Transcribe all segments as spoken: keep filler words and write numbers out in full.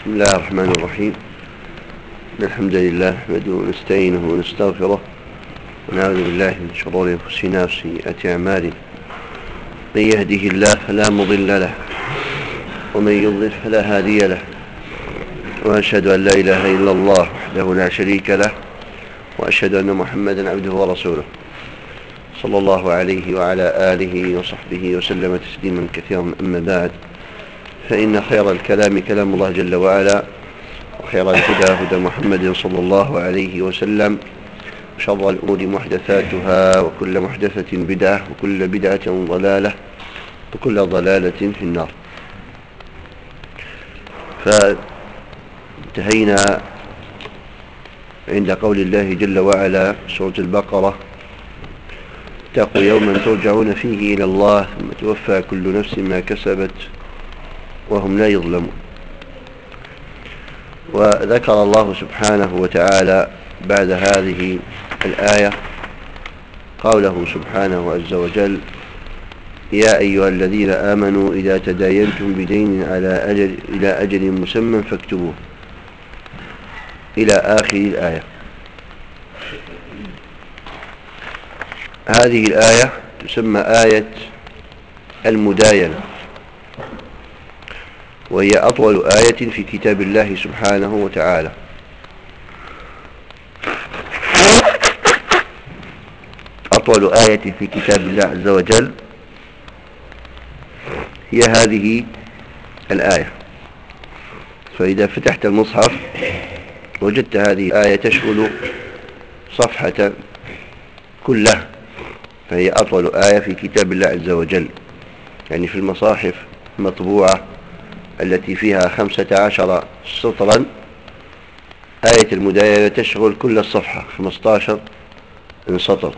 بسم الله الرحمن الرحيم. الحمد لله نحمده ونستعينه ونستغفره ونعوذ بالله من شرور أنفسنا وسيئات أعمالنا. من يهده الله فلا مضل له ومن يضلل فلا هادي له، وأشهد أن لا إله إلا الله وحده لا شريك له، وأشهد أن محمدا عبده ورسوله صلى الله عليه وعلى آله وصحبه وسلم تسليما كثيرا. أما بعد، فإن خير الكلام كلام الله جل وعلا، وخير الهدى هدى محمد صلى الله عليه وسلم، وشر الأمور محدثاتها، وكل محدثة بدعة، وكل بدعة ضلالة، وكل ضلالة في النار. فانتهينا عند قول الله جل وعلا سورة البقرة: اتقوا يوما ترجعون فيه إلى الله ثم توفى كل نفس ما كسبت وهم لا يظلمون. وذكر الله سبحانه وتعالى بعد هذه الآية قوله سبحانه عز وجل: يا أيها الذين آمنوا إذا تداينتم بدين على أجل إلى أجل مسمى فاكتبوه، إلى آخر الآية. هذه الآية تسمى آية المداينة، وهي أطول آية في كتاب الله سبحانه وتعالى. أطول آية في كتاب الله عز وجل هي هذه الآية. فإذا فتحت المصحف وجدت هذه الآية تشمل صفحة كلها، فهي أطول آية في كتاب الله عز وجل. يعني في المصاحف المطبوعة التي فيها خمسة عشر سطرا، آية المداينة تشغل كل الصفحة، خمسة عشر سطر.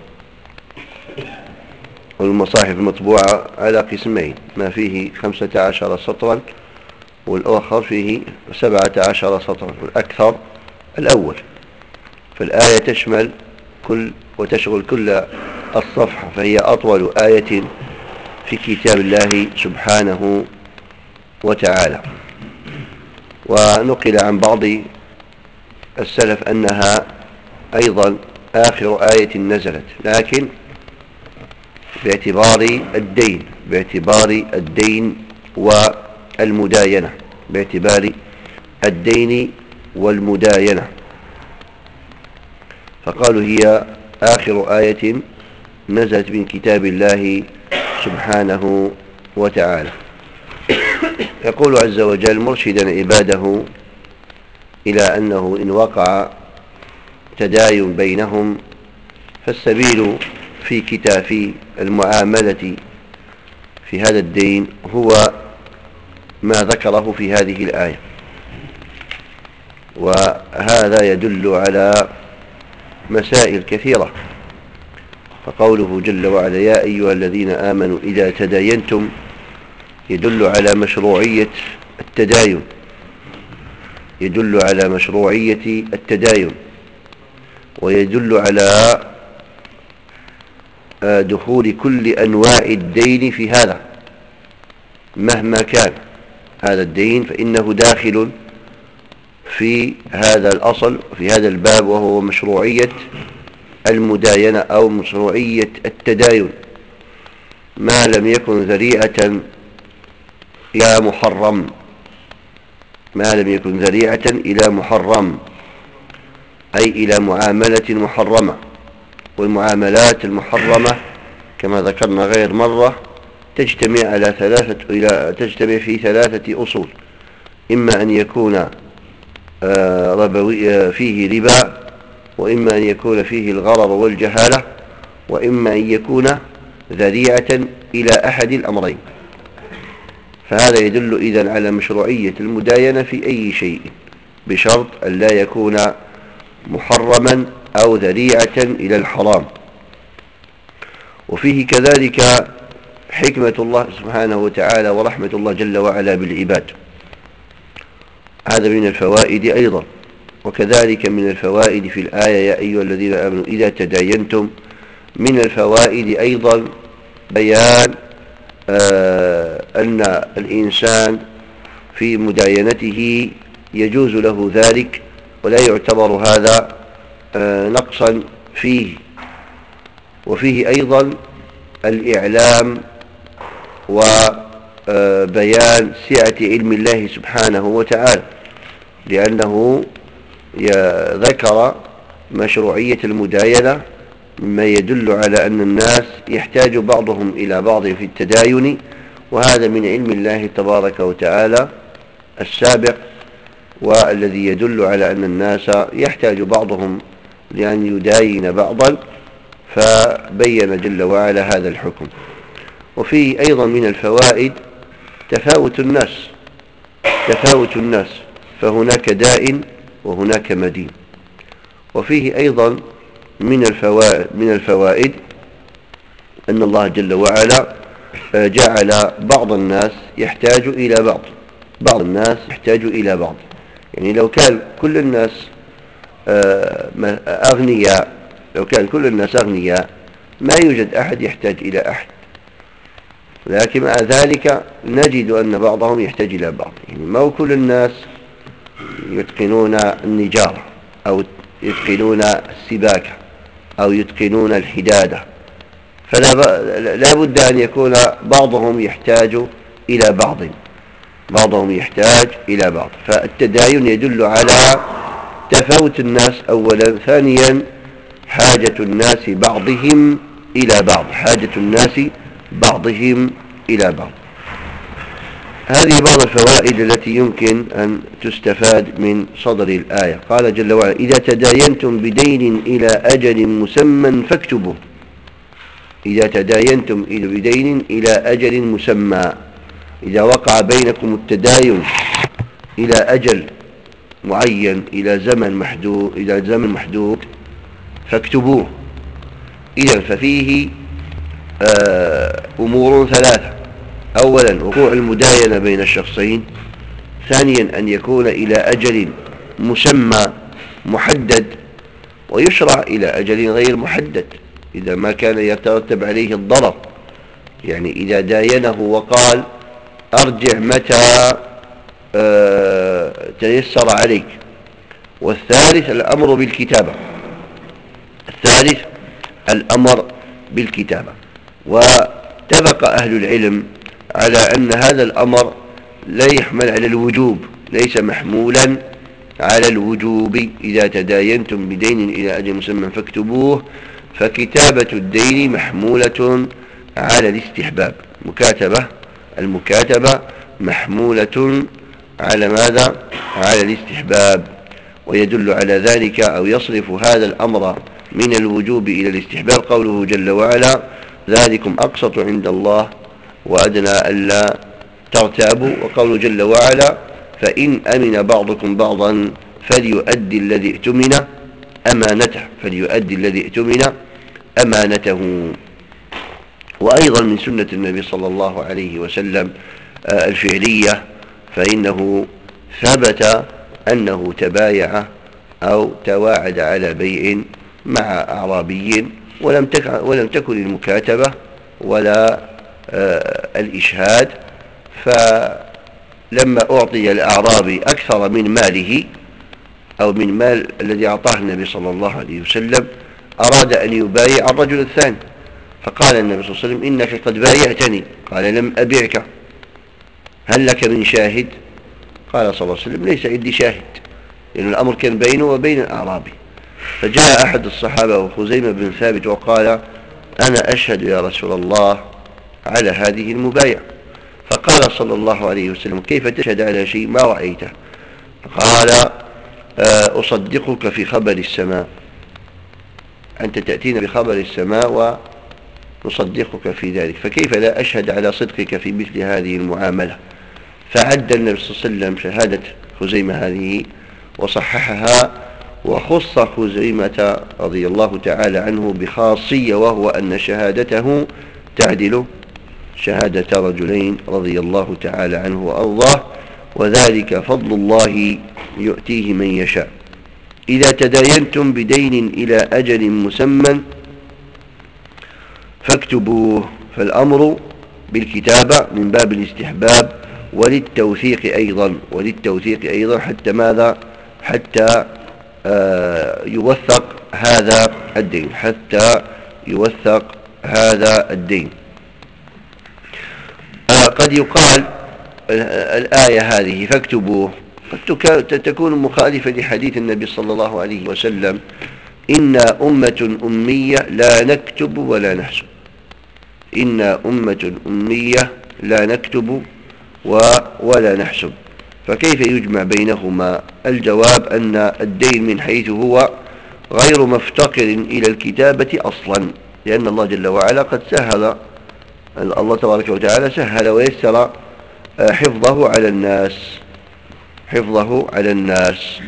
والمصاحف المطبوعة على قسمين: ما فيه خمسة عشر سطرا، والآخر فيه سبعة عشر سطرا، والأكثر الأول. فالآية تشمل كل وتشغل كل الصفحة، فهي أطول آية في كتاب الله سبحانه وتعالى. ونقل عن بعض السلف أنها أيضا آخر آية نزلت، لكن باعتبار الدين باعتبار الدين والمداينة باعتبار الدين والمداينة فقالوا هي آخر آية نزلت من كتاب الله سبحانه وتعالى. يقول عز وجل مرشدا عباده إلى أنه إن وقع تداين بينهم فالسبيل في كتاب المعاملة في هذا الدين هو ما ذكره في هذه الآية. وهذا يدل على مسائل كثيرة. فقوله جل وعلا: يا أيها الذين آمنوا إذا تداينتم، يدل على مشروعية التداين يدل على مشروعية التداين ويدل على دخول كل أنواع الدين في هذا، مهما كان هذا الدين فإنه داخل في هذا الأصل، في هذا الباب، وهو مشروعية المداينة أو مشروعية التداين، ما لم يكن ذريعة إلى محرم ما لم يكن ذريعة إلى محرم أي إلى معاملة محرمة. والمعاملات المحرمة كما ذكرنا غير مرة تجتمع على ثلاثة إلى تجتمع في ثلاثة أصول: إما أن يكون ربوي فيه ربا، وإما أن يكون فيه الغرر والجهالة، وإما أن يكون ذريعة إلى أحد الأمرين. فهذا يدل إذن على مشروعية المداينة في أي شيء، بشرط أن لا يكون محرما أو ذريعة إلى الحرام. وفيه كذلك حكمة الله سبحانه وتعالى ورحمة الله جل وعلا بالعباد، هذا من الفوائد أيضا. وكذلك من الفوائد في الآية: يا أيها الذين آمنوا إذا تداينتم، من الفوائد أيضا بيان آه أن الإنسان في مداينته يجوز له ذلك ولا يعتبر هذا نقصا فيه. وفيه أيضا الإعلام وبيان سعة علم الله سبحانه وتعالى، لأنه ذكر مشروعية المداينة مما يدل على أن الناس يحتاج بعضهم إلى بعض في التداين، وهذا من علم الله تبارك وتعالى السابق، والذي يدل على أن الناس يحتاج بعضهم لأن يداين بعضا، فبين جل وعلا هذا الحكم. وفيه أيضا من الفوائد تفاوت الناس تفاوت الناس فهناك دائن وهناك مدين. وفيه أيضا من الفوائد, من الفوائد أن الله جل وعلا جعل بعض الناس يحتاج إلى بعض بعض الناس يحتاج إلى بعض. يعني لو كان كل الناس أغنياء لو كان كل الناس أغنياء ما يوجد أحد يحتاج إلى أحد، لكن مع ذلك نجد أن بعضهم يحتاج إلى بعض. يعني ما هو كل الناس يتقنون النجارة أو يتقنون السباكة أو يتقنون الحدادة، فلا بد أن يكون بعضهم يحتاج إلى بعض بعضهم يحتاج إلى بعض. فالتداين يدل على تفاوت الناس أولا. ثانيا حاجة الناس بعضهم إلى بعض حاجة الناس بعضهم إلى بعض. هذه بعض الفوائد التي يمكن أن تستفاد من صدر الآية. قال جل وعلا: إذا تداينتم بدين إلى أجل مسمى فاكتبوه. إذا تداينتم بدين إلى أجل مسمى، إذا وقع بينكم التداين إلى أجل معين إلى زمن محدود إلى زمن محدود فاكتبوه. إذن ففيه أمور ثلاثة: أولا وقوع المداينة بين الشخصين، ثانيا أن يكون إلى أجل مسمى محدد، ويشرع إلى أجل غير محدد إذا ما كان يترتب عليه الضرر. يعني إذا داينه وقال أرجع متى تيسر عليك. والثالث الأمر بالكتابة الثالث الأمر بالكتابة واتفق أهل العلم على أن هذا الأمر لا يحمل على الوجوب، ليس محمولا على الوجوب. إذا تداينتم بدين إلى أجل مسمى فاكتبوه، فكتابة الدين محمولة على الاستحباب. مكاتبة المكاتبة محمولة على ماذا؟ على الاستحباب. ويدل على ذلك أو يصرف هذا الأمر من الوجوب إلى الاستحباب قوله جل وعلا: ذلكم أقسط عند الله وأدنى ألا ترتابوا. وقوله جل وعلا: فإن أمن بعضكم بعضا فليؤدي الذي اؤتمن أمانته فليؤدي الذي اؤتمن أمانته. وأيضا من سنة النبي صلى الله عليه وسلم الفعلية، فإنه ثبت أنه تبايع أو تواعد على بيع مع أعرابي، ولم ولم تكن المكاتبة ولا الإشهاد. فلما أعطي الأعرابي أكثر من ماله أو من مال الذي أعطاه النبي صلى الله عليه وسلم، أراد أن يبايع الرجل الثاني، فقال النبي صلى الله عليه وسلم: إنك قد بايعتني. قال: لم أبيعك، هل لك من شاهد؟ قال صلى الله عليه وسلم: ليس عندي شاهد، لأن الأمر كان بينه وبين الأعرابي. فجاء أحد الصحابة وخزيمة بن ثابت وقال: أنا أشهد يا رسول الله على هذه المبايعة. فقال صلى الله عليه وسلم: كيف تشهد على شيء ما رأيته؟ قال: أصدقك في خبر السماء، أنت تأتينا بخبر السماء ونصدقك في ذلك، فكيف لا أشهد على صدقك في مثل هذه المعاملة؟ فعد النبي صلى الله عليه وسلم شهادة خزيمة هذه وصححها، وخص خزيمة رضي الله تعالى عنه بخاصية، وهو أن شهادته تعدل شهادة رجلين رضي الله تعالى عنه وأرضاه، وذلك فضل الله يؤتيه من يشاء. إذا تداينتم بدين إلى أجل مسمى فاكتبوه. فالأمر بالكتابة من باب الاستحباب، وللتوثيق أيضا وللتوثيق أيضا حتى ماذا حتى آه يوثق هذا الدين حتى يوثق هذا الدين. آه قد يقال الآية هذه فاكتبوه قد تكون مخالفة لحديث النبي صلى الله عليه وسلم: إنا أمة أمية لا نكتب ولا نحسب. إنا أمة أمية لا نكتب ولا نحسب. فكيف يجمع بينهما؟ الجواب أن الدين من حيث هو غير مفتقر إلى الكتابة أصلا، لأن الله جل وعلا قد سهل الله تبارك وتعالى سهل ويسر حفظه على الناس حفظه على الناس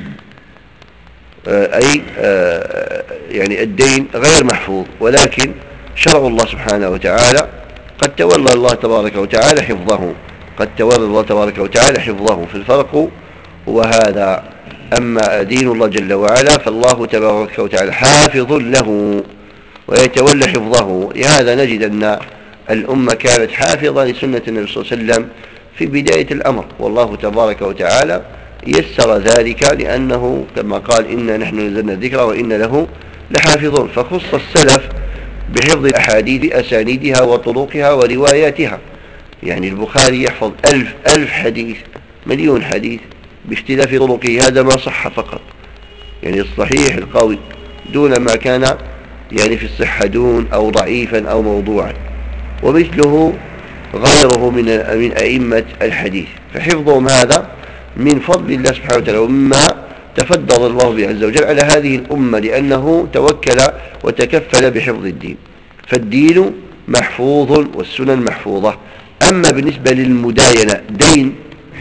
أي يعني الدين غير محفوظ، ولكن شرع الله سبحانه وتعالى قد تولى الله تبارك وتعالى حفظه قد تولى الله تبارك وتعالى حفظه فالفرق هو هذا. أما دين الله جل وعلا فالله تبارك وتعالى حافظ له ويتولى حفظه. لهذا نجد أن الأمة كانت حافظة لسنة النبي صلى الله عليه وسلم في بداية الأمر، والله تبارك وتعالى يسر ذلك، لأنه كما قال: إنا نحن نزلنا الذكر وإنا له لحافظون. فخص السلف بحفظ الأحاديث بأسانيدها وطرقها ورواياتها. يعني البخاري يحفظ ألف ألف حديث، مليون حديث باختلاف طرقه، هذا ما صح فقط، يعني الصحيح القوي، دون ما كان يعني في الصحة دون أو ضعيفا أو موضوعا. ومثله غيره من من أئمة الحديث، فحفظهم هذا من فضل الله سبحانه وتعالى، ومما تفضل الله به عز وجل على هذه الأمة، لأنه توكل وتكفل بحفظ الدين. فالدين محفوظ والسنن محفوظة. أما بالنسبة للمداينة، دين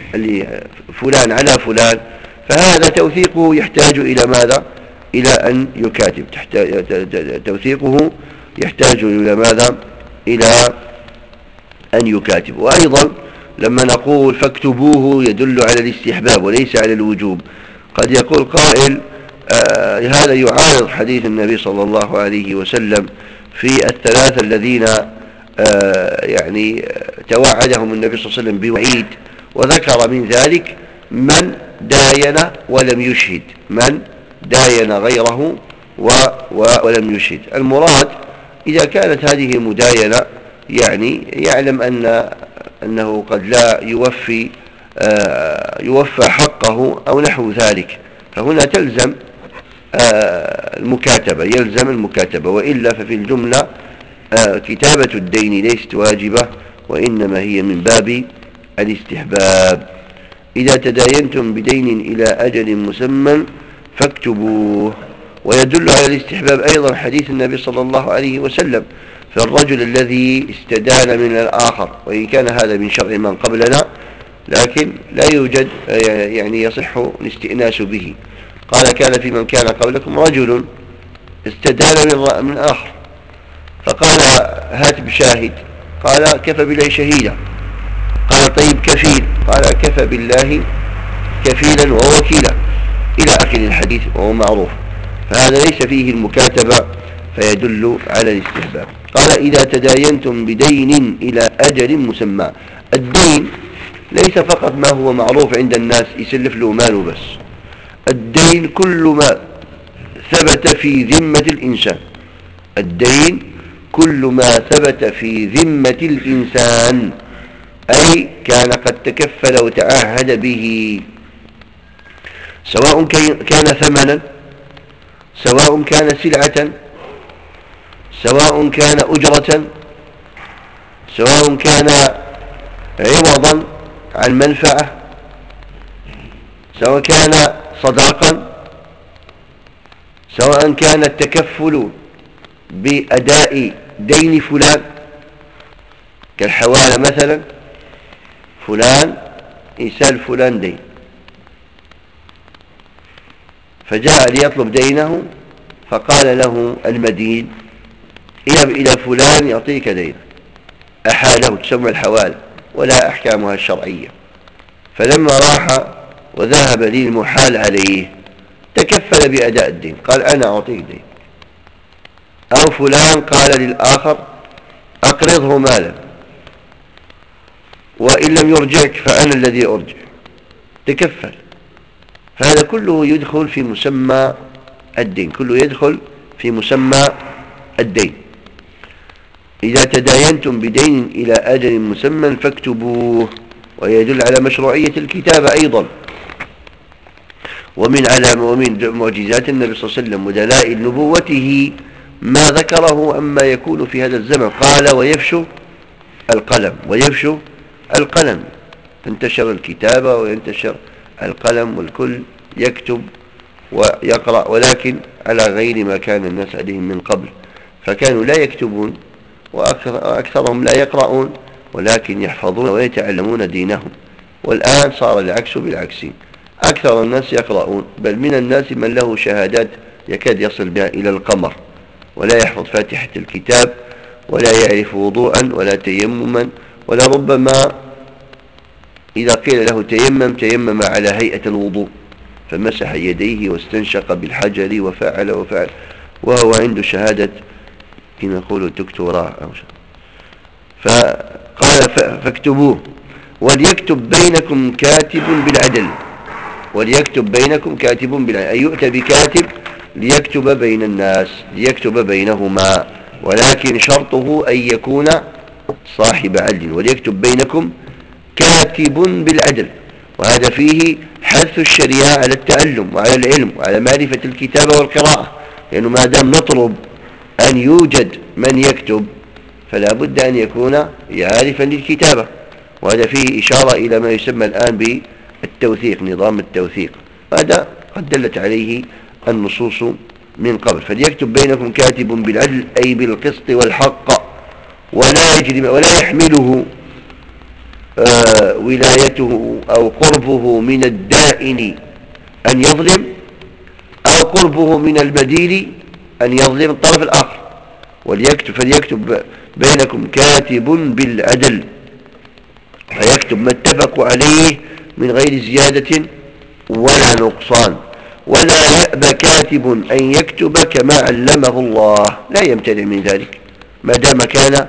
فلان على فلان، فهذا توثيقه يحتاج إلى ماذا؟ إلى أن يكاتب. توثيقه يحتاج إلى ماذا؟ إلى أن يكاتب. وأيضا لما نقول فاكتبوه يدل على الاستحباب وليس على الوجوب. قد يقول قائل: آه هذا يعارض حديث النبي صلى الله عليه وسلم في الثلاثة الذين آه يعني توعدهم النبي صلى الله عليه وسلم بوعيد، وذكر من ذلك من داين ولم يشهد من داين غيره و و ولم يشهد. المراد إذا كانت هذه مداينة يعني يعلم أن أنه قد لا يوفي آه يوفى حقه أو نحو ذلك، فهنا تلزم آه المكاتبة يلزم المكاتبة وإلا ففي الجملة آه كتابة الدين ليست واجبة، وإنما هي من باب الاستحباب. إذا تداينتم بدين إلى أجل مسمى فاكتبوه. ويدل على الاستحباب أيضا حديث النبي صلى الله عليه وسلم في الرجل الذي استدان من الآخر، وإن كان هذا من شرع من قبلنا لكن لا يوجد يعني يصح الاستئناس به. قال: كان في من كان قبلكم رجل استدان من, من آخر، فقال: هات بشاهد. قال: كفى بالله شهيدا. قال: طيب كفيل. قال: كفى بالله كفيلا ووكيلا، إلى آخر الحديث، وهو معروف. فهذا ليس فيه المكاتبة فيدل على الاستحباب. قال: إذا تداينتم بدين إلى أجل مسمى. الدين ليس فقط ما هو معروف عند الناس يسلف له ماله بس، الدين كل ما ثبت في ذمة الإنسان. الدين كل ما ثبت في ذمة الإنسان، أي كان قد تكفل وتعهد به، سواء كان ثمنا، سواء كان سلعة، سواء كان أجرة، سواء كان عوضا عن منفعة، سواء كان صداقا، سواء كان التكفل بأداء دين فلان كالحوالة مثلا، فلان يسال فلان دين فجاء ليطلب دينه، فقال له المدين: اذهب إلى فلان يعطيك دين. أحاله، تسمى الحوالة ولا أحكامها الشرعية. فلما راح وذهب للمحال عليه تكفل بأداء الدين، قال: أنا أعطيك دين. أو فلان قال للآخر: أقرضه مالا، وإن لم يرجعك فأنا الذي أرجع، تكفل. فهذا كله يدخل في مسمى الدين، كله يدخل في مسمى الدين. إذا تداينتم بدين إلى أجل مسمى فاكتبوه، ويدل على مشروعية الكتابة أيضا. ومن علامة ومن معجزات النبي صلى الله عليه وسلم ودلائل نبوته ما ذكره أما يكون في هذا الزمن. قال ويفشو القلم، ويفشو القلم، تنتشر الكتابة وينتشر القلم والكل يكتب ويقرأ، ولكن على غير ما كان الناس عليهم من قبل، فكانوا لا يكتبون وأكثرهم لا يقرؤون، ولكن يحفظون ويتعلمون دينهم. والآن صار العكس بالعكس، أكثر الناس يقرؤون، بل من الناس من له شهادات يكاد يصل بها إلى القمر، ولا يحفظ فاتحة الكتاب ولا يعرف وضوءا ولا تيمما، ولا ربما إذا قيل له تيمم تيمم على هيئة الوضوء، فمسح يديه واستنشق بالحجر وفعل وفعل، وهو عنده شهادة كما يقولوا دكتوراه أو شيء. فقال فاكتبوه وليكتب بينكم كاتب بالعدل، وليكتب بينكم كاتب بالعدل، أي يؤتى بكاتب ليكتب بين الناس، ليكتب بينهما، ولكن شرطه أن يكون صاحب عدل. وليكتب بينكم كاتب بالعدل، وهذا فيه حث الشريعة على التعلم وعلى العلم وعلى معرفة الكتابة والقراءة، لأنه ما دام نطلب أن يوجد من يكتب فلا بد أن يكون عارفا للكتابة، وهذا فيه إشارة إلى ما يسمى الآن بالتوثيق، نظام التوثيق، هذا قد دلت عليه النصوص من قبل. فليكتب بينكم كاتب بالعدل أي بالقسط والحق، ولا يجرم ولا يحمله آه ولايته أو قربه من الدائن أن يظلم، أو قربه من المدين أن يظلم الطرف الآخر. وليكتب فليكتب بينكم كاتب بالعدل، فيكتب ما اتفقوا عليه من غير زيادة ولا نقصان. ولا يأبى كاتب أن يكتب كما علمه الله، لا يمتنع من ذلك ما دام كان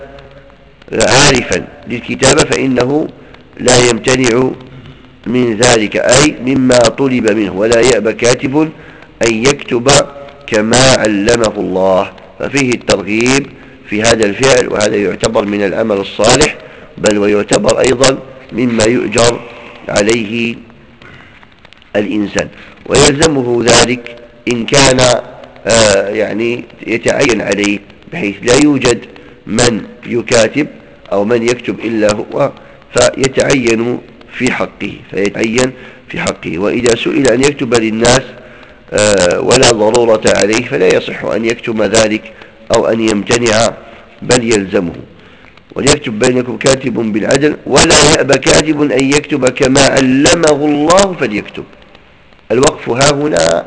عارفا للكتابة، فإنه لا يمتنع من ذلك، أي مما طلب منه. ولا يأبى كاتب أن يكتب كما علمه الله، ففيه الترغيب في هذا الفعل، وهذا يعتبر من العمل الصالح، بل ويعتبر أيضا مما يؤجر عليه الإنسان، ويلزمه ذلك إن كان آه يعني يتعين عليه بحيث لا يوجد من يكاتب أو من يكتب إلا هو، فيتعين في حقه فيتعين في حقه. وإذا سئل أن يكتب للناس آه ولا ضرورة عليه فلا يصح أن يكتم ذلك أو أن يمتنع، بل يلزمه. وليكتب بينكم كاتب بالعدل، ولا يأبى كاتب أن يكتب كما علمه الله فليكتب. الوقف ها هنا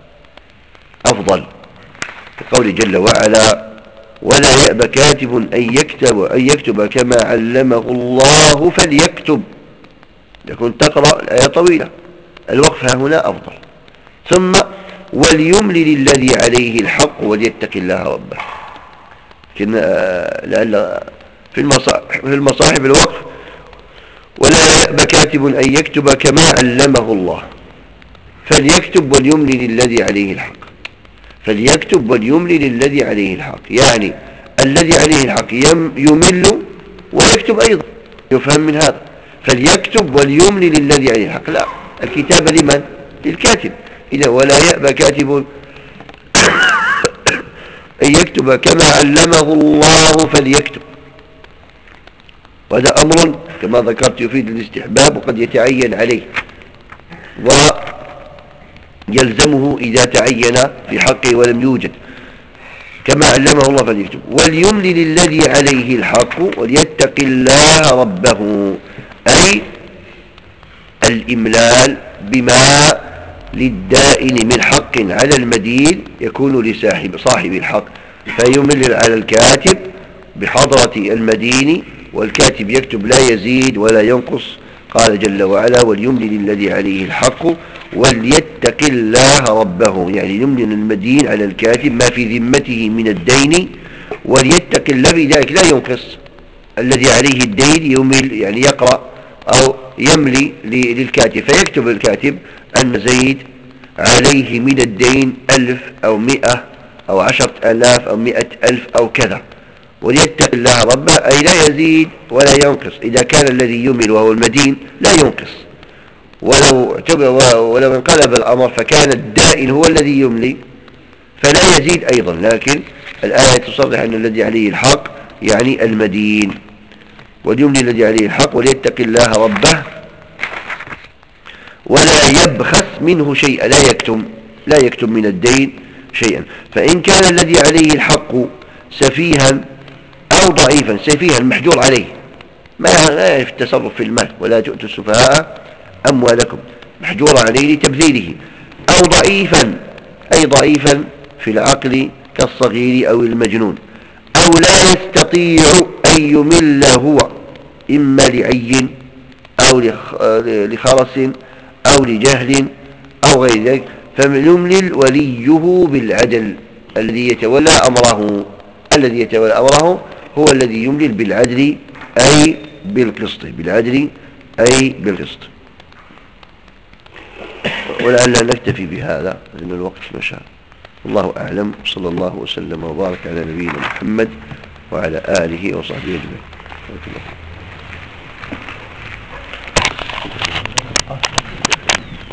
أفضل، كقول جل وعلا ولا يأبى كاتب أن يكتب, أن يكتب كما علمه الله فليكتب، يكون تقرأ الآية طويلة، الوقف ها هنا أفضل. ثم وليملل الذي عليه الحق وليتق الله ربه، لكن لأن في المصاحف, في المصاحف الوقف ولا يأبى كاتب أن يكتب كما علمه الله فليكتب وليملل الذي عليه الحق، فليكتب وليملل الذي عليه الحق، يعني الذي عليه الحق يمل ويكتب أيضا، يفهم من هذا. فليكتب وليملل الذي عليه الحق، لا، الكتابة لمن؟ للكاتب. إذا ولا يأبى كاتب أن يكتب كما علمه الله فليكتب، وهذا أمر كما ذكرت يفيد الاستحباب وقد يتعين عليه ويلزمه إذا تعين في حقه ولم يوجد. كما علمه الله فليكتب وليملل الذي عليه الحق وليتق الله ربه، أي الإملال بما للدائن من حق على المدين يكون لصاحب صاحب الحق، فيملل على الكاتب بحضرة المدين، والكاتب يكتب لا يزيد ولا ينقص. قال جل وعلا وليملل الذي عليه الحق وليتق الله ربه، يعني يملل المدين على الكاتب ما في ذمته من الدين، وليتق الله بذلك لا ينقص. الذي عليه الدين يمل يعني يقرأ أو يملي للكاتب، فيكتب الكاتب أن زيد عليه من الدين ألف أو مئة أو عشرة آلاف أو مئة ألف أو كذا، وليتق الله ربه، أي لا يزيد ولا ينقص. إذا كان الذي يمل وهو المدين لا ينقص، ولو ولو انقلب الأمر فكان الدائن هو الذي يملي فلا يزيد أيضا، لكن الآية تصرح أن الذي عليه الحق يعني المدين، وليملي الذي عليه الحق وليتق الله ربه ولا يبخس منه شيئا، لا يكتم لا يكتم من الدين شيئا. فإن كان الذي عليه الحق سفيها أو ضعيفا، سفيها محجور عليه ما لا يعرف التصرف في المال، ولا تؤتوا السفهاء أموالكم، محجور عليه لتبذيره، أو ضعيفا أي ضعيفا في العقل كالصغير أو المجنون، أو لا يستطيع أن يمل هو إما لعي أو لخرس أو لجهل أو غير ذلك، فيملل وليه بالعدل الذي يتولى أمره الذي يتولى أمره هو الذي يملل بالعدل أي بالقسط بالعدل أي بالقسط. ولعلنا نكتفي بهذا لأن الوقت مشى. الله أعلم، صلى الله وسلم وبارك على نبينا محمد وعلى آله وصحبه أجمعين.